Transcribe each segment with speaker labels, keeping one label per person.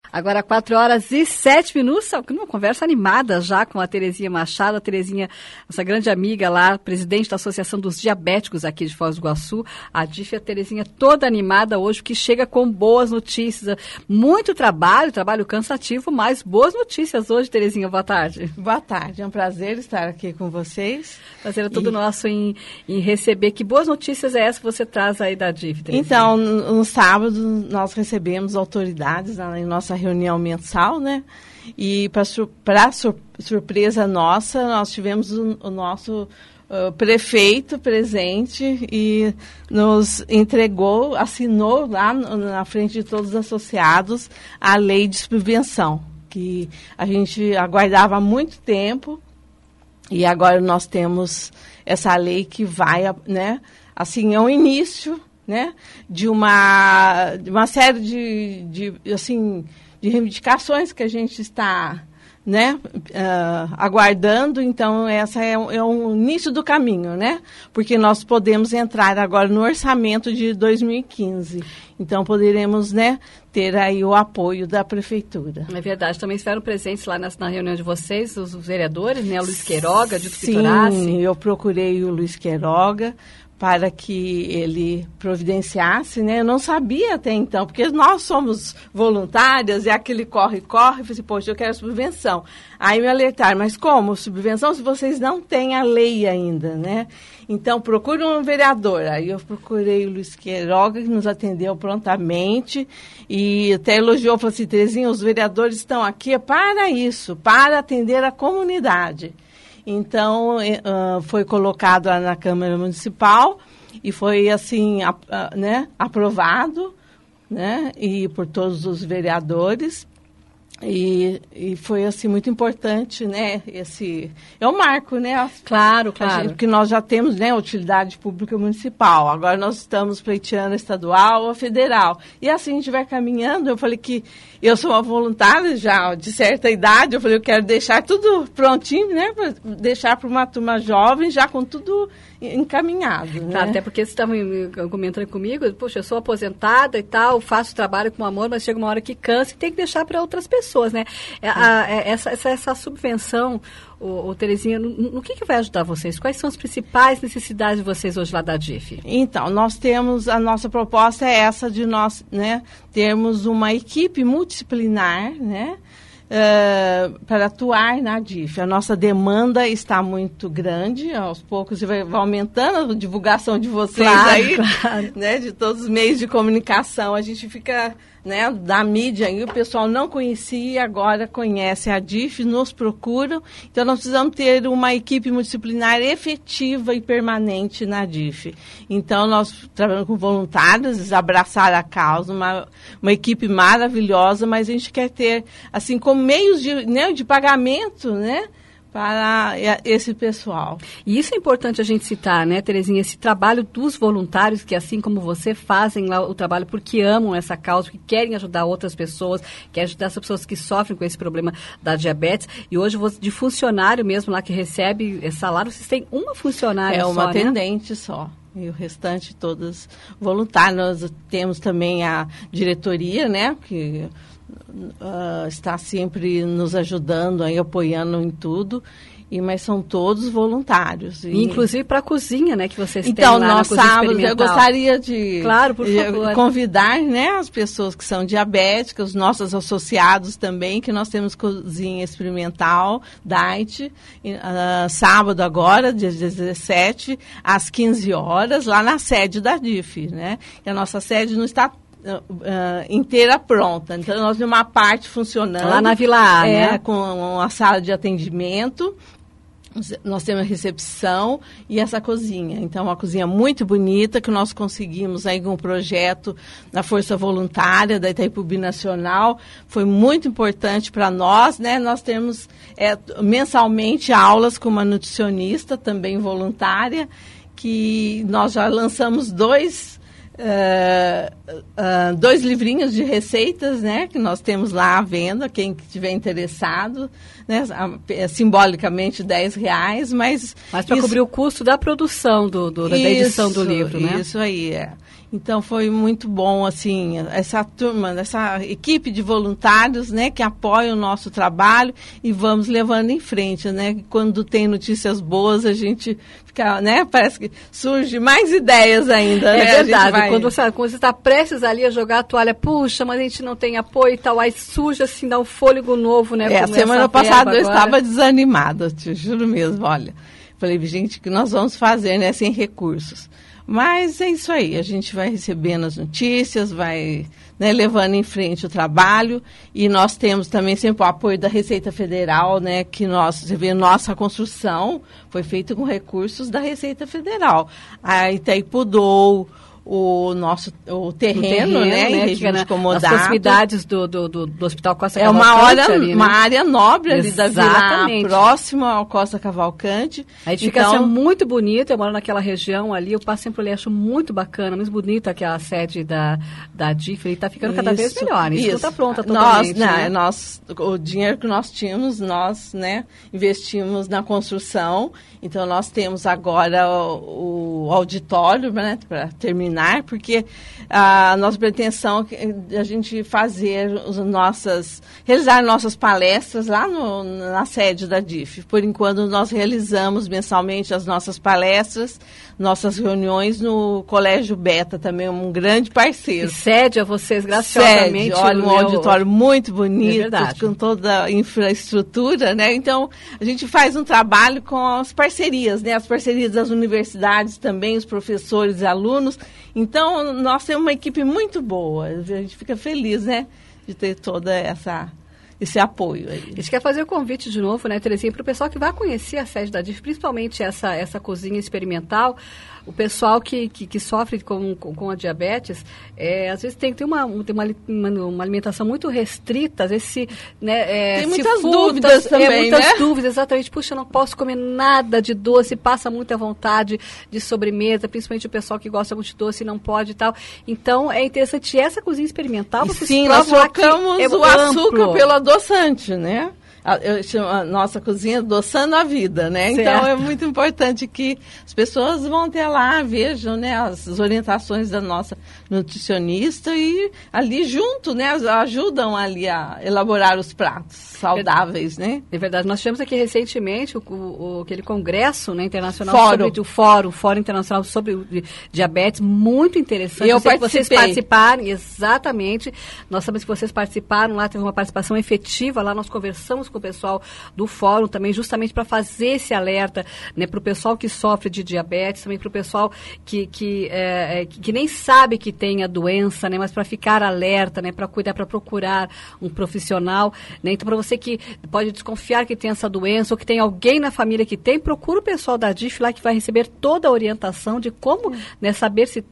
Speaker 1: Agora 4h07, uma conversa animada já com a Terezinha Machado, a Terezinha, nossa grande amiga lá, presidente da Associação dos Diabéticos aqui de Foz do Iguaçu, a DIF, a Terezinha toda animada hoje, que chega com boas notícias, muito trabalho cansativo, mas boas notícias hoje, Terezinha, boa tarde.
Speaker 2: Boa tarde, é um prazer estar aqui com vocês.
Speaker 1: Prazer é todo nosso em receber, que boas notícias é essa que você traz aí da DIF, Terezinha?
Speaker 2: Então, no sábado nós recebemos autoridades em nossa reunião mensal, né? E para surpresa nossa, nós tivemos o nosso prefeito presente e nos entregou, assinou lá na frente de todos os associados a lei de subvenção, que a gente aguardava há muito tempo e agora nós temos essa lei que vai, né? Assim, é um início, né? De uma série de reivindicações que a gente está, né, aguardando. Então, essa é um início do caminho, né? Porque nós podemos entrar agora no orçamento de 2015. Então, poderemos, né, ter aí o apoio da Prefeitura.
Speaker 1: É verdade. Também estiveram presentes lá na reunião de vocês, os vereadores, né? O Luiz Queiroga, Dito Pitorassi.
Speaker 2: Sim, eu procurei o Luiz Queiroga para que ele providenciasse, né? Eu não sabia até então, porque nós somos voluntárias, é aquele corre-corre, eu falei assim, poxa, eu quero subvenção. Aí me alertaram, mas como subvenção se vocês não têm a lei ainda, né? Então, procure um vereador. Aí eu procurei o Luiz Queiroga, que nos atendeu prontamente e até elogiou, falou assim, Terezinha, os vereadores estão aqui para isso, para atender a comunidade. Então, foi colocado lá na Câmara Municipal e foi, assim, né, aprovado, né, e por todos os vereadores. E foi, assim, muito importante, né, é um marco, né?
Speaker 1: Claro.
Speaker 2: Porque nós já temos, né, utilidade pública municipal, agora nós estamos pleiteando a estadual ou a federal. E assim a gente vai caminhando. Eu falei que eu sou uma voluntária já de certa idade, eu falei, eu quero deixar tudo prontinho, né, para deixar para uma turma jovem já com tudo encaminhado, né?
Speaker 1: Tá, até porque você estava comentando comigo, poxa, eu sou aposentada e tal, faço trabalho com amor, mas chega uma hora que cansa e tem que deixar para outras pessoas, né? Essa subvenção, Terezinha, no que vai ajudar vocês? Quais são as principais necessidades de vocês hoje lá da DIF? Então,
Speaker 2: nós temos, a nossa proposta é essa de nós, né, termos uma equipe multidisciplinar, né, para atuar na DIF. A nossa demanda está muito grande, aos poucos vai aumentando a divulgação de vocês, claro. Né, de todos os meios de comunicação. A gente fica, né, da mídia, e o pessoal não conhecia, agora conhece a DIF, nos procuram. Então, nós precisamos ter uma equipe multidisciplinar efetiva e permanente na DIF. Então, nós trabalhamos com voluntários, abraçar a causa, uma equipe maravilhosa, mas a gente quer ter, assim, como meios de pagamento, né, para esse pessoal.
Speaker 1: E isso é importante a gente citar, né, Terezinha, esse trabalho dos voluntários que, assim como você, fazem lá o trabalho porque amam essa causa, porque querem ajudar outras pessoas, querem ajudar as pessoas que sofrem com esse problema da diabetes. E hoje, de funcionário mesmo lá que recebe salário, vocês têm uma funcionária só,
Speaker 2: uma
Speaker 1: né?
Speaker 2: atendente só. E o restante todas voluntárias. Nós temos também a diretoria, né, que está sempre nos ajudando, aí, apoiando em tudo, mas são todos voluntários.
Speaker 1: Inclusive para a cozinha, né, que vocês têm
Speaker 2: então,
Speaker 1: lá na cozinha experimental.
Speaker 2: Eu gostaria de
Speaker 1: claro, por favor,
Speaker 2: convidar, né, as pessoas que são diabéticas, os nossos associados também, que nós temos cozinha experimental, diet, sábado agora, dia 17, às 15 horas, lá na sede da DIF, né? E a nossa sede não está inteira pronta. Então, nós temos uma parte funcionando.
Speaker 1: Lá na Vila A, né?
Speaker 2: Com uma sala de atendimento. Nós temos a recepção e essa cozinha. Então, uma cozinha muito bonita que nós conseguimos aí com um projeto na Força Voluntária da Itaipu Binacional. Foi muito importante para nós, né? Nós temos mensalmente aulas com uma nutricionista também voluntária, que nós já lançamos 2 2 livrinhos de receitas, né, que nós temos lá à venda, quem estiver interessado, né, simbolicamente R$10, mas
Speaker 1: para cobrir o custo da produção da edição do livro, né?
Speaker 2: Isso aí, Então, foi muito bom, assim, essa turma, essa equipe de voluntários, né, que apoia o nosso trabalho e vamos levando em frente, né? Quando tem notícias boas, a gente fica, né, parece que surge mais ideias ainda, né?
Speaker 1: É verdade, quando você está prestes ali a jogar a toalha, puxa, mas a gente não tem apoio e tal, aí surge, assim, dá um fôlego novo, né?
Speaker 2: A semana passada eu estava desanimada, te juro mesmo, olha. Falei, gente, o que nós vamos fazer, né, sem recursos? Mas é isso aí, a gente vai recebendo as notícias, vai, né, levando em frente o trabalho e nós temos também sempre o apoio da Receita Federal, né, que você vê, nossa construção foi feita com recursos da Receita Federal. A Itaipu doou o terreno, né, em regime de comodato.
Speaker 1: As proximidades do Hospital Costa
Speaker 2: Cavalcante. Uma área nobre ali da vila, próxima ao Costa Cavalcante.
Speaker 1: A edificação é muito bonita, eu moro naquela região ali, eu passo sempre ali, acho muito bacana, muito bonita aquela sede da DIF, ele está ficando cada vez melhor, isso está pronta totalmente.
Speaker 2: O dinheiro que nós tínhamos, nós, né, investimos na construção, então nós temos agora o auditório, né, para terminar, porque a nossa pretensão é a gente realizar nossas palestras lá na sede da DIF. Por enquanto, nós realizamos mensalmente as nossas palestras, nossas reuniões no Colégio Beta, também um grande parceiro.
Speaker 1: E cede a vocês graciosamente.
Speaker 2: Olha, um auditório muito bonito, com toda a infraestrutura, né? Então, a gente faz um trabalho com as parcerias, né? As parcerias das universidades também, os professores e alunos. Então, nós temos uma equipe muito boa. A gente fica feliz, né, de ter toda esse apoio aí.
Speaker 1: A gente quer fazer o convite de novo, né, Terezinha, para o pessoal que vai conhecer a sede da DIF, principalmente essa cozinha experimental. O pessoal que sofre com a diabetes, às vezes tem uma alimentação muito restrita, às vezes
Speaker 2: tem muitas dúvidas também,
Speaker 1: muitas dúvidas, exatamente. Puxa, eu não posso comer nada de doce, passa muita vontade de sobremesa, principalmente o pessoal que gosta muito de doce e não pode e tal. Então, é interessante essa cozinha experimental.
Speaker 2: Sim, nós trocamos o açúcar pelo adoçante, né? Eu chamo a nossa cozinha adoçando a vida, né? Certo. Então é muito importante que as pessoas vão até lá, vejam, né, as orientações da nossa nutricionista e ali junto, né, ajudam ali a elaborar os pratos saudáveis, né?
Speaker 1: É verdade. Nós tivemos aqui recentemente aquele congresso, né, internacional
Speaker 2: sobre
Speaker 1: o Fórum Internacional sobre Diabetes, muito interessante.
Speaker 2: Eu participei.
Speaker 1: Vocês participaram, exatamente. Nós sabemos que vocês participaram lá, teve uma participação efetiva lá, nós conversamos com o pessoal do fórum também, justamente para fazer esse alerta, né, para o pessoal que sofre de diabetes, também para o pessoal que nem sabe que tem a doença, né, mas para ficar alerta, né, para cuidar, para procurar um profissional, né. Então, para você que pode desconfiar que tem essa doença ou que tem alguém na família que tem, procura o pessoal da DIF lá que vai receber toda a orientação de como, né, saber se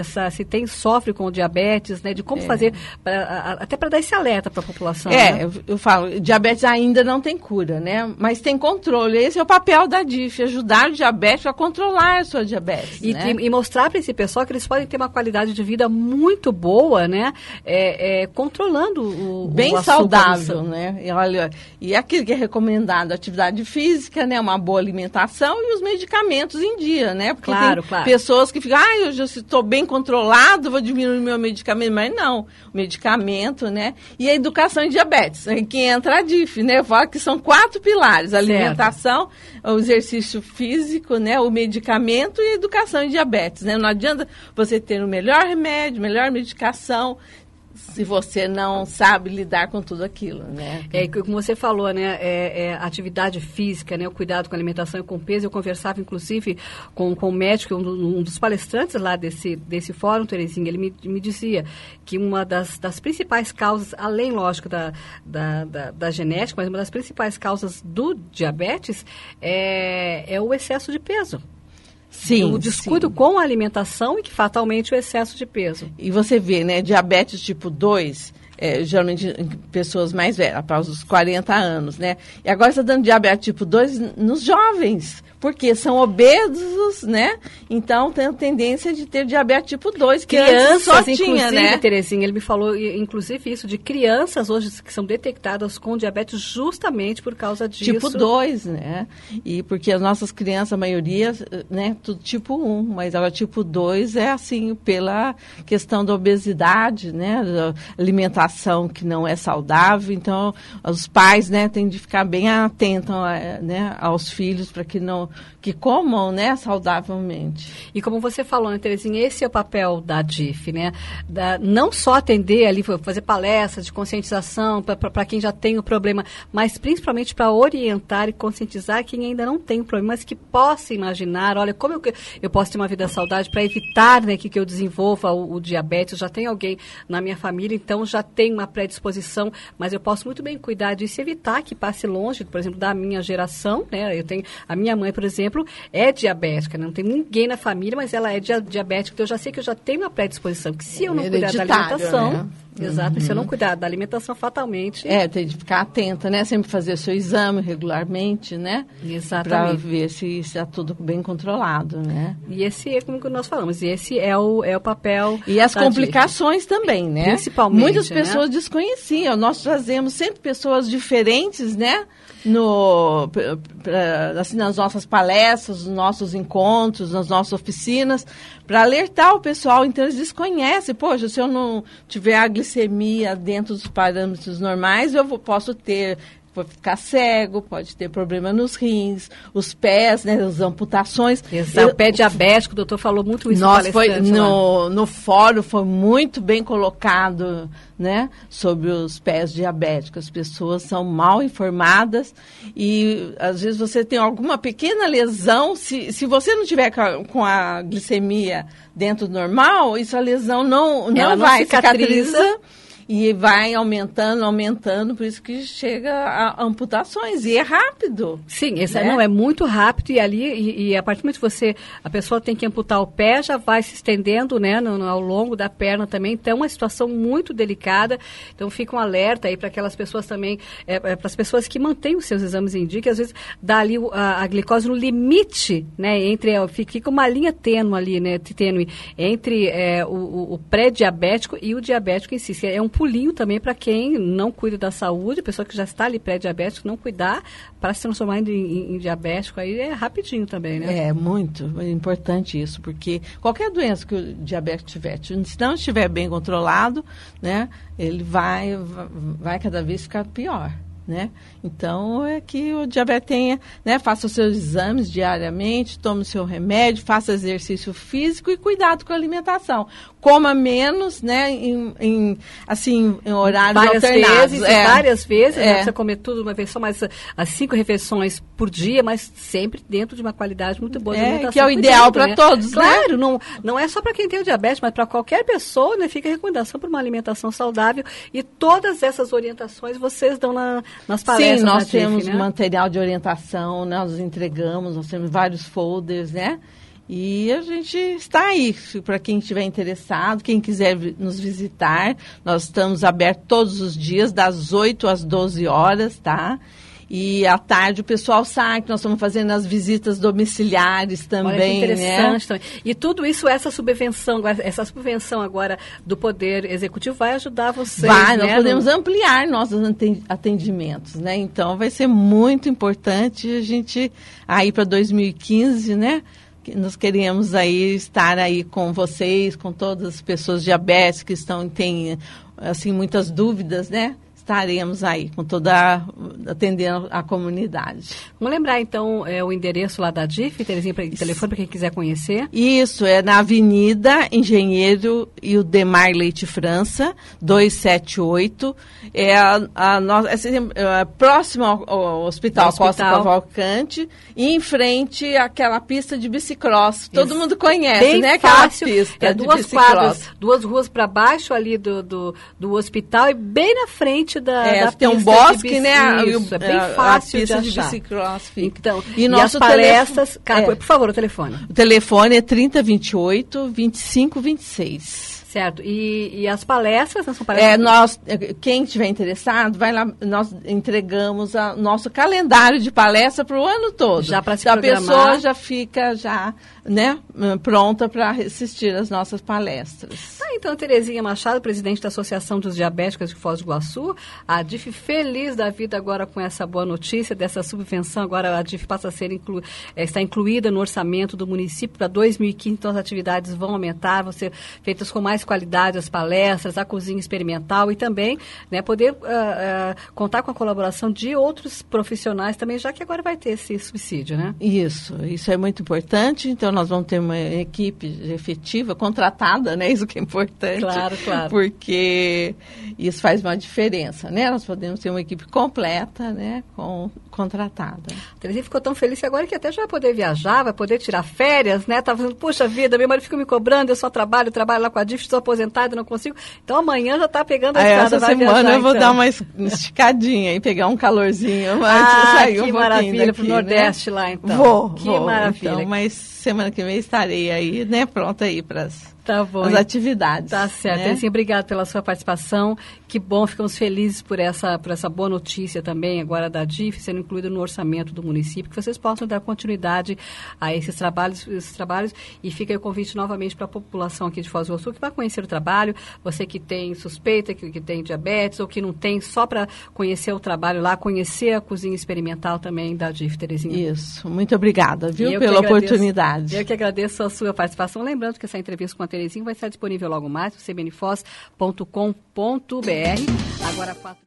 Speaker 1: sofre com diabetes, né, de como fazer, até para dar esse alerta para a população. Né?
Speaker 2: Eu falo, diabetes ainda não tem cura, né? Mas tem controle. Esse é o papel da DIF, ajudar o diabético a controlar a sua diabetes.
Speaker 1: E mostrar para esse pessoal que eles podem ter uma qualidade de vida muito boa, né? Controlando o
Speaker 2: bem saudável, né? E aquilo que é recomendado, atividade física, né? Uma boa alimentação e os medicamentos em dia, né? Porque tem pessoas que ficam, eu já estou bem controlado, vou diminuir meu medicamento, mas não. O medicamento, né? E a educação em diabetes, que entra a DIF, né? Eu falo que são 4 pilares: a alimentação, o exercício físico, né? O medicamento e a educação em diabetes, né? Não adianta você ter o melhor remédio, melhor medicação, se você não sabe lidar com tudo aquilo, né?
Speaker 1: Como você falou, né? Atividade física, né? O cuidado com a alimentação e com o peso. Eu conversava, inclusive, com o médico, um dos palestrantes lá desse fórum, Terezinha. Ele me dizia que uma das principais causas, além, lógico, da genética, mas uma das principais causas do diabetes é o excesso de peso.
Speaker 2: Sim,
Speaker 1: o descuido com a alimentação e que fatalmente o excesso de peso.
Speaker 2: E você vê, né, diabetes tipo 2, geralmente em pessoas mais velhas, após os 40 anos, né? E agora está dando diabetes tipo 2 nos jovens, porque são obesos, né? Então tem a tendência de ter diabetes tipo 2, que
Speaker 1: crianças
Speaker 2: só tinha, né?
Speaker 1: Terezinha, ele me falou, inclusive, isso, de crianças hoje que são detectadas com diabetes justamente por causa disso.
Speaker 2: Tipo 2, né? E porque as nossas crianças, a maioria, né, tudo tipo 1, mas agora tipo 2 é assim, pela questão da obesidade, né? Da alimentação que não é saudável, então os pais, né, têm de ficar bem atentos, né, aos filhos para que comam, né, saudavelmente.
Speaker 1: E como você falou, né, Terezinha, esse é o papel da DIF, né? Não só atender ali, fazer palestras de conscientização para quem já tem o problema, mas principalmente para orientar e conscientizar quem ainda não tem o problema, mas que possa imaginar, olha, como eu posso ter uma vida saudável para evitar, né, que eu desenvolva o diabetes. Eu já tenho alguém na minha família, então já tem uma predisposição, mas eu posso muito bem cuidar disso e evitar que passe longe, por exemplo, da minha geração, né? Eu tenho a minha mãe, por exemplo, é diabética, não tem ninguém na família, mas ela é diabética, então eu já sei que eu já tenho uma predisposição, que se eu não cuidar da alimentação,
Speaker 2: né?
Speaker 1: Exato, se eu não cuidar da alimentação, fatalmente...
Speaker 2: tem de ficar atenta, né? Sempre fazer o seu exame regularmente, né?
Speaker 1: Exatamente.
Speaker 2: Para ver se está tudo bem controlado, né?
Speaker 1: E esse é como que nós falamos, e esse é o papel...
Speaker 2: E as complicações também, né?
Speaker 1: Principalmente,
Speaker 2: muitas pessoas desconheciam, nós trazemos sempre pessoas diferentes, né? Assim, nas nossas palestras, nos nossos encontros, nas nossas oficinas, para alertar o pessoal. Então, eles desconhecem. Poxa, se eu não tiver a glicemia dentro dos parâmetros normais, eu posso ter... Pode ficar cego, pode ter problema nos rins, os pés, né, as amputações.
Speaker 1: Exato, o pé diabético, o doutor falou muito isso.
Speaker 2: No fórum foi muito bem colocado, né, sobre os pés diabéticos. As pessoas são mal informadas e às vezes você tem alguma pequena lesão, se você não tiver com a glicemia dentro do normal, isso a lesão não vai cicatriza. E vai aumentando, por isso que chega a amputações. E é rápido.
Speaker 1: Sim, é muito rápido. E ali, e a partir do momento que a pessoa tem que amputar o pé, já vai se estendendo, né, ao longo da perna também. Então, é uma situação muito delicada. Então, fica um alerta aí para aquelas pessoas também, para as pessoas que mantêm os seus exames em dia, que às vezes dá ali a glicose no limite, né, fica uma linha tênue ali, né, entre o pré-diabético e o diabético em si. É um pulinho também para quem não cuida da saúde, a pessoa que já está ali pré-diabético, não cuidar para se transformar em diabético, aí é rapidinho também, né? É
Speaker 2: muito importante isso, porque qualquer doença que o diabético tiver, se não estiver bem controlado, né, ele vai cada vez ficar pior. Né? Então, é que o diabetes tenha, né, faça os seus exames diariamente, tome o seu remédio, faça exercício físico e cuidado com a alimentação. Coma menos, né, em horários alternados.
Speaker 1: Várias vezes, não precisa comer tudo uma vez só, mas as 5 refeições por dia, mas sempre dentro de uma qualidade muito boa de alimentação.
Speaker 2: Que é o ideal para todos,
Speaker 1: claro,
Speaker 2: né?
Speaker 1: Não é só para quem tem o diabetes, mas para qualquer pessoa, né, fica a recomendação para uma alimentação saudável e todas essas orientações vocês dão nas palestras.
Speaker 2: Sim, nós temos material de orientação, nós entregamos, nós temos vários folders, né? E a gente está aí, para quem estiver interessado, quem quiser nos visitar, nós estamos abertos todos os dias, das 8 às 12 horas, tá? E à tarde o pessoal sai, que nós estamos fazendo as visitas domiciliares também. Olha que
Speaker 1: interessante, né? Também. E tudo isso, essa subvenção agora do Poder Executivo vai ajudar vocês,
Speaker 2: nós podemos ampliar nossos atendimentos, né? Então vai ser muito importante a gente, aí para 2015, né? Nós queremos aí estar aí com vocês, com todas as pessoas diabéticas que têm assim, muitas dúvidas, né? Estaremos aí atendendo a comunidade.
Speaker 1: Vamos lembrar, então, o endereço lá da DIF, Terezinha, telefone para quem quiser conhecer.
Speaker 2: Isso, é na Avenida Engenheiro Ildemar Leite França, 278. Próximo ao Hospital Costa Cavalcante, e em frente àquela pista de bicicross. Todo mundo conhece,
Speaker 1: bem
Speaker 2: né?
Speaker 1: Fácil.
Speaker 2: Aquela pista de
Speaker 1: duas quadras, 2 ruas para baixo ali do hospital e bem na frente da
Speaker 2: tem um bosque, né?
Speaker 1: Isso, é bem fácil
Speaker 2: de
Speaker 1: achar.
Speaker 2: Bicicross fica.
Speaker 1: Então, e as palestras... por favor, o telefone.
Speaker 2: O telefone é 3028-2526.
Speaker 1: Certo. E as palestras, não são palestras?
Speaker 2: Quem estiver interessado, vai lá, nós entregamos o nosso calendário de palestra para o ano todo.
Speaker 1: Já para se
Speaker 2: então,
Speaker 1: programar.
Speaker 2: A pessoa já fica pronta para assistir às nossas palestras.
Speaker 1: Então, Terezinha Machado, presidente da Associação dos Diabéticos de Foz do Iguaçu, a DIF feliz da vida agora com essa boa notícia dessa subvenção. Agora a DIF passa a ser está incluída no orçamento do município para 2015, então as atividades vão aumentar, vão ser feitas com mais qualidade, as palestras, a cozinha experimental e também poder contar com a colaboração de outros profissionais também, já que agora vai ter esse subsídio, né?
Speaker 2: Isso é muito importante. Então, nós vamos ter uma equipe efetiva, contratada, né? Isso que é importante.
Speaker 1: Claro.
Speaker 2: Porque isso faz uma diferença, né? Nós podemos ter uma equipe completa, né? Contratada.
Speaker 1: A Terezinha ficou tão feliz que agora que até já vai poder viajar, vai poder tirar férias, né? Tá falando, puxa vida, meu marido fica me cobrando, eu só trabalho lá com a DIF, estou aposentada, não consigo. Então amanhã já está pegando a estrada,
Speaker 2: essa
Speaker 1: vai
Speaker 2: semana
Speaker 1: viajar,
Speaker 2: eu vou dar uma esticadinha e pegar um calorzinho. Sair
Speaker 1: que maravilha, pro Nordeste lá, então.
Speaker 2: Vou.
Speaker 1: Maravilha.
Speaker 2: Então, mas semana que vem estarei aí, né? Pronta aí para as atividades.
Speaker 1: Tá certo.
Speaker 2: Né?
Speaker 1: Terezinha, obrigada pela sua participação. Que bom, ficamos felizes por essa boa notícia também, agora da DIF, sendo incluída no orçamento do município, que vocês possam dar continuidade a esses trabalhos e fica aí o convite novamente para a população aqui de Foz do Iguaçu, que vai conhecer o trabalho, você que tem suspeita, que tem diabetes ou que não tem, só para conhecer o trabalho lá, conhecer a cozinha experimental também da DIF, Terezinha.
Speaker 2: Isso, muito obrigada, pela oportunidade.
Speaker 1: Eu que agradeço a sua participação, lembrando que essa entrevista com a Terezinha vai estar disponível logo mais no cbnfoz.com.br. Agora 4